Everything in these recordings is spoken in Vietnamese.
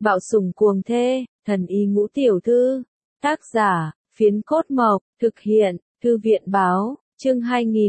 Bạo sủng cuồng thê, thần y ngũ tiểu thư. Tác giả, Phiến Cốt Mộc, thực hiện, Thư viện báo, chương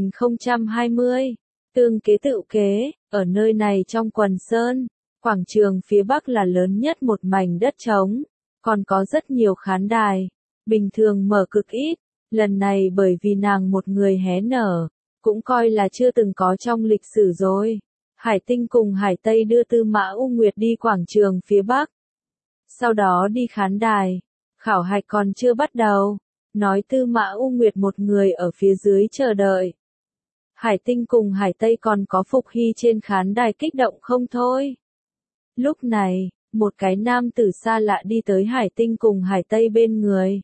2020. Tương kế tự kế, ở nơi này trong quần sơn, quảng trường phía bắc là lớn nhất một mảnh đất trống, còn có rất nhiều khán đài, bình thường mở cực ít, lần này bởi vì nàng một người hé nở, cũng coi là chưa từng có trong lịch sử rồi. Hải Tinh cùng Hải Tây đưa Tư Mã U Nguyệt đi quảng trường phía bắc, sau đó đi khán đài, khảo hạch còn chưa bắt đầu, nói Tư Mã U Nguyệt một người ở phía dưới chờ đợi. Hải Tinh cùng Hải Tây còn có Phục Hy trên khán đài kích động không thôi. Lúc này, một cái nam tử xa lạ đi tới Hải Tinh cùng Hải Tây bên người.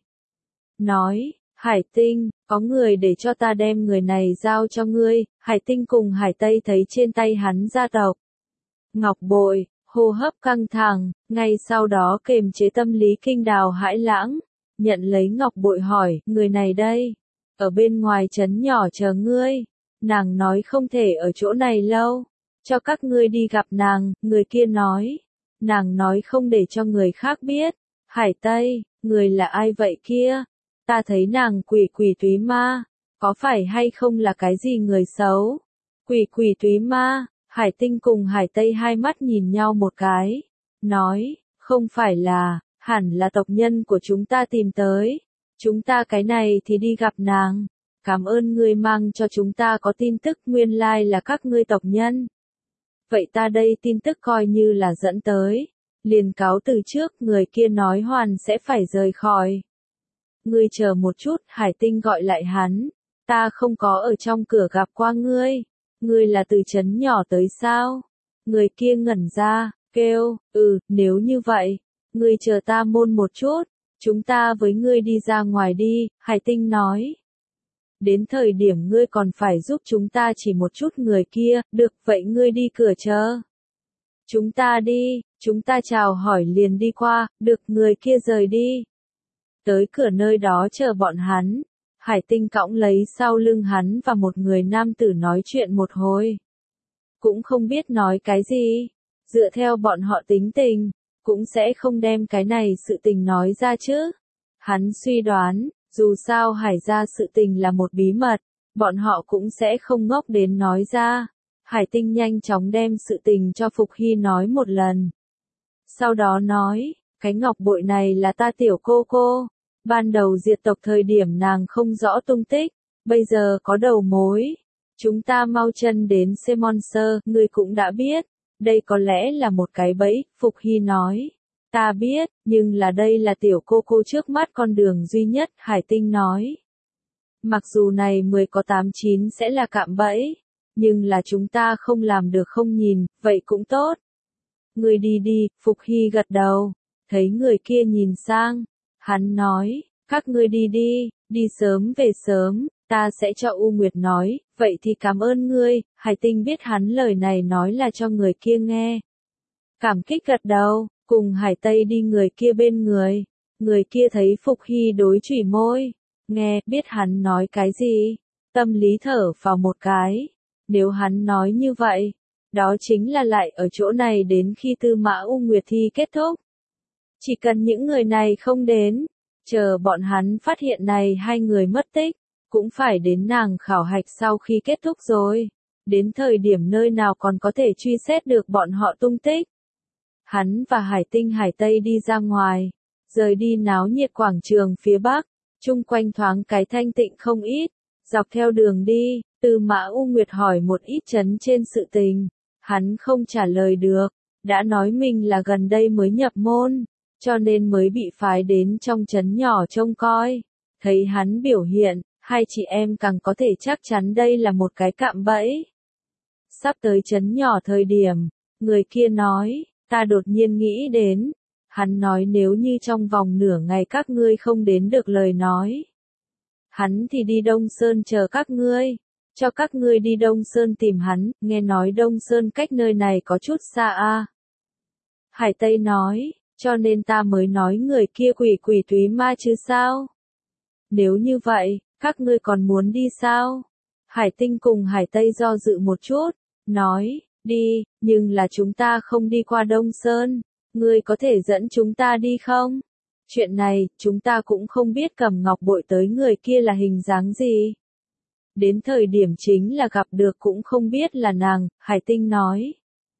Nói, Hải Tinh, có người để cho ta đem người này giao cho ngươi. Hải Tinh cùng Hải Tây thấy trên tay hắn gia tộc ngọc bội, hô hấp căng thẳng, ngay sau đó kềm chế tâm lý kinh đào hãi lãng, nhận lấy ngọc bội hỏi, người này đây, ở bên ngoài trấn nhỏ chờ ngươi, nàng nói không thể ở chỗ này lâu, cho các ngươi đi gặp nàng. Người kia nói, nàng nói không để cho người khác biết. Hải Tây, người là ai vậy kia? Ta thấy nàng quỷ quỷ túy ma, có phải hay không là cái gì người xấu? Quỷ quỷ túy ma. Hải Tinh cùng Hải Tây hai mắt nhìn nhau một cái, nói, không phải là, hẳn là tộc nhân của chúng ta tìm tới, chúng ta cái này thì đi gặp nàng, cảm ơn ngươi mang cho chúng ta có tin tức, nguyên lai là các ngươi tộc nhân. Vậy ta đây tin tức coi như là dẫn tới, liền cáo từ trước. Người kia nói hoàn sẽ phải rời khỏi. Ngươi chờ một chút, Hải Tinh gọi lại hắn, ta không có ở trong cửa gặp qua ngươi. Ngươi là từ trấn nhỏ tới sao? Người kia ngẩn ra, kêu, nếu như vậy, ngươi chờ ta môn một chút, chúng ta với ngươi đi ra ngoài đi. Hải Tinh nói. Đến thời điểm ngươi còn phải giúp chúng ta chỉ một chút. Người kia, được, vậy ngươi đi cửa chờ. Chúng ta đi, chúng ta chào hỏi liền đi qua, được. Người kia rời đi. Tới cửa nơi đó chờ bọn hắn. Hải Tinh cõng lấy sau lưng hắn và một người nam tử nói chuyện một hồi. Cũng không biết nói cái gì. Dựa theo bọn họ tính tình, cũng sẽ không đem cái này sự tình nói ra chứ. Hắn suy đoán, dù sao Hải gia sự tình là một bí mật, bọn họ cũng sẽ không ngốc đến nói ra. Hải Tinh nhanh chóng đem sự tình cho Phục Hy nói một lần. Sau đó nói, cái ngọc bội này là ta tiểu cô cô. Ban đầu diệt tộc thời điểm nàng không rõ tung tích, bây giờ có đầu mối. Chúng ta mau chân đến Semonser, ngươi cũng đã biết, đây có lẽ là một cái bẫy. Phục Hy nói, ta biết, nhưng là đây là tiểu cô cô trước mắt con đường duy nhất. Hải Tinh nói, mặc dù này 10 có 8-9 sẽ là cạm bẫy, nhưng là chúng ta không làm được không nhìn, vậy cũng tốt. Ngươi đi đi. Phục Hy gật đầu, thấy người kia nhìn sang. Hắn nói, các ngươi đi đi, đi sớm về sớm, ta sẽ cho U Nguyệt nói, vậy thì cảm ơn ngươi. Hải Tinh biết hắn lời này nói là cho người kia nghe. Cảm kích gật đầu, cùng Hải Tây đi người kia bên người. Người kia thấy Phục Hy đối chủy môi, nghe, biết hắn nói cái gì, tâm lý thở phào một cái. Nếu hắn nói như vậy, đó chính là lại ở chỗ này đến khi Tư Mã U Nguyệt thi kết thúc. Chỉ cần những người này không đến, chờ bọn hắn phát hiện này hai người mất tích, cũng phải đến nàng khảo hạch sau khi kết thúc rồi. Đến thời điểm nơi nào còn có thể truy xét được bọn họ tung tích. Hắn và Hải Tinh Hải Tây đi ra ngoài, rời đi náo nhiệt quảng trường phía bắc, chung quanh thoáng cái thanh tịnh không ít. Dọc theo đường đi, Tư Mã U Nguyệt hỏi một ít trấn trên sự tình, hắn không trả lời được, đã nói mình là gần đây mới nhập môn, cho nên mới bị phái đến trong trấn nhỏ trông coi. Thấy hắn biểu hiện, hai chị em càng có thể chắc chắn đây là một cái cạm bẫy. Sắp tới trấn nhỏ thời điểm, người kia nói, ta đột nhiên nghĩ đến. Hắn nói nếu như trong vòng nửa ngày các ngươi không đến được lời nói, hắn thì đi Đông Sơn chờ các ngươi, cho các ngươi đi Đông Sơn tìm hắn. Nghe nói Đông Sơn cách nơi này có chút xa a. Hải Tây nói, cho nên ta mới nói người kia quỷ quỷ túy ma chứ sao? Nếu như vậy, các ngươi còn muốn đi sao? Hải Tinh cùng Hải Tây do dự một chút, nói, đi, nhưng là chúng ta không đi qua Đông Sơn. Ngươi có thể dẫn chúng ta đi không? Chuyện này, chúng ta cũng không biết cầm ngọc bội tới người kia là hình dáng gì. Đến thời điểm chính là gặp được cũng không biết là nàng, Hải Tinh nói.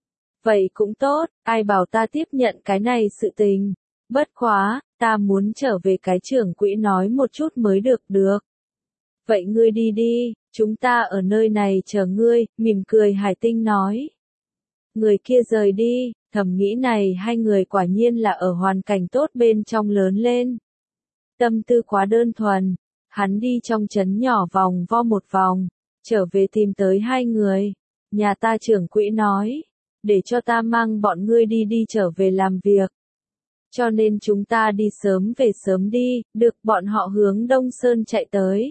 Vậy cũng tốt, ai bảo ta tiếp nhận cái này sự tình. Bất quá, ta muốn trở về cái trưởng quỹ nói một chút mới được. Vậy ngươi đi đi, chúng ta ở nơi này chờ ngươi, mỉm cười Hải Tinh nói. Người kia rời đi, thầm nghĩ này hai người quả nhiên là ở hoàn cảnh tốt bên trong lớn lên. Tâm tư quá đơn thuần, hắn đi trong trấn nhỏ vòng vo một vòng, trở về tìm tới hai người. Nhà ta trưởng quỹ nói, để cho ta mang bọn ngươi đi trở về làm việc. Cho nên chúng ta đi sớm về sớm đi, được bọn họ hướng Đông Sơn chạy tới.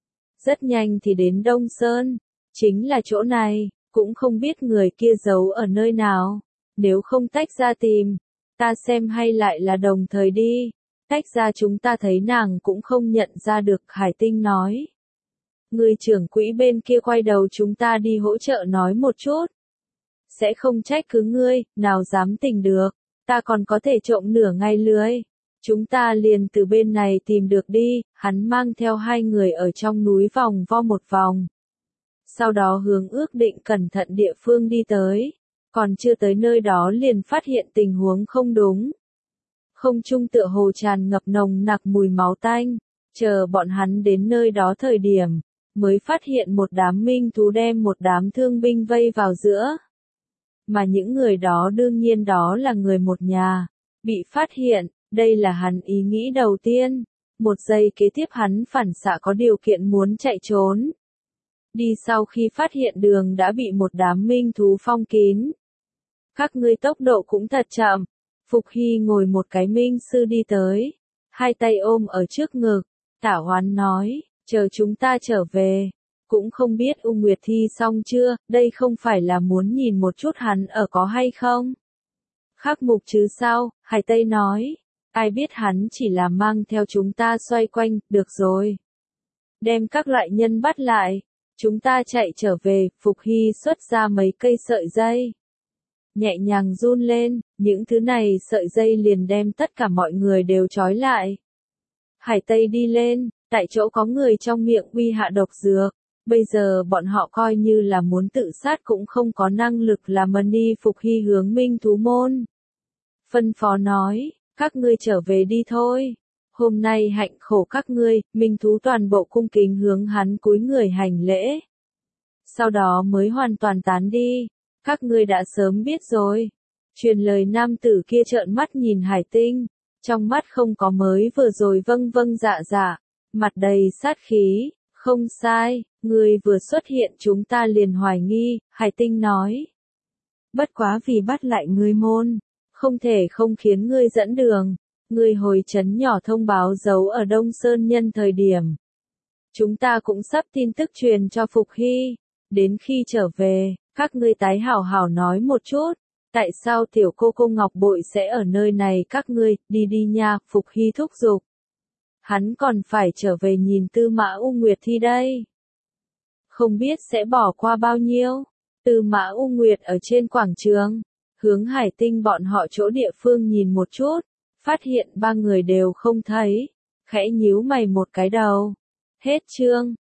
Rất nhanh thì đến Đông Sơn, chính là chỗ này, cũng không biết người kia giấu ở nơi nào. Nếu không tách ra tìm, ta xem hay lại là đồng thời đi. Tách ra chúng ta thấy nàng cũng không nhận ra được, Hải Tinh nói. Người trưởng quỹ bên kia quay đầu chúng ta đi hỗ trợ nói một chút. Sẽ không trách cứ ngươi, nào dám tình được, ta còn có thể trộm nửa ngày lưới. Chúng ta liền từ bên này tìm được đi, hắn mang theo hai người ở trong núi vòng vo một vòng. Sau đó hướng ước định cẩn thận địa phương đi tới, còn chưa tới nơi đó liền phát hiện tình huống không đúng. Không trung tựa hồ tràn ngập nồng nặc mùi máu tanh, chờ bọn hắn đến nơi đó thời điểm, mới phát hiện một đám minh thú đem một đám thương binh vây vào giữa. Mà những người đó đương nhiên đó là người một nhà, bị phát hiện, đây là hắn ý nghĩ đầu tiên. Một giây kế tiếp hắn phản xạ có điều kiện muốn chạy trốn. Đi sau khi phát hiện đường đã bị một đám minh thú phong kín. Các ngươi tốc độ cũng thật chậm. Phục Hy ngồi một cái minh sư đi tới, hai tay ôm ở trước ngực, Tả Hoán nói, chờ chúng ta trở về. Cũng không biết U Nguyệt thi xong chưa, đây không phải là muốn nhìn một chút hắn ở có hay không. Khắc mục chứ sao, Hải Tây nói, ai biết hắn chỉ là mang theo chúng ta xoay quanh, được rồi. Đem các loại nhân bắt lại, chúng ta chạy trở về, Phục Hy xuất ra mấy cây sợi dây. Nhẹ nhàng run lên, những thứ này sợi dây liền đem tất cả mọi người đều trói lại. Hải Tây đi lên, tại chỗ có người trong miệng uy hạ độc dược. Bây giờ bọn họ coi như là muốn tự sát cũng không có năng lực làm đi. Phục Hy hướng minh thú môn. Phân phó nói, các ngươi trở về đi thôi. Hôm nay hạnh khổ các ngươi, minh thú toàn bộ cung kính hướng hắn cúi người hành lễ. Sau đó mới hoàn toàn tán đi. Các ngươi đã sớm biết rồi. Truyền lời nam tử kia trợn mắt nhìn Hải Tinh. Trong mắt không có mới vừa rồi vâng dạ, mặt đầy sát khí. Không sai, ngươi vừa xuất hiện chúng ta liền hoài nghi, Hải Tinh nói. Bất quá vì bắt lại ngươi môn, không thể không khiến ngươi dẫn đường. Ngươi hồi trấn nhỏ thông báo giấu ở Đông Sơn nhân thời điểm. Chúng ta cũng sắp tin tức truyền cho Phục Hy. Đến khi trở về, các ngươi tái hảo hảo nói một chút. Tại sao tiểu cô Ngọc Bội sẽ ở nơi này các ngươi, đi nha, Phục Hy thúc giục. Hắn còn phải trở về nhìn Tư Mã U Nguyệt thi đây. Không biết sẽ bỏ qua bao nhiêu. Tư Mã U Nguyệt ở trên quảng trường, hướng Hải Tinh bọn họ chỗ địa phương nhìn một chút, phát hiện ba người đều không thấy, khẽ nhíu mày một cái đầu. Hết chương.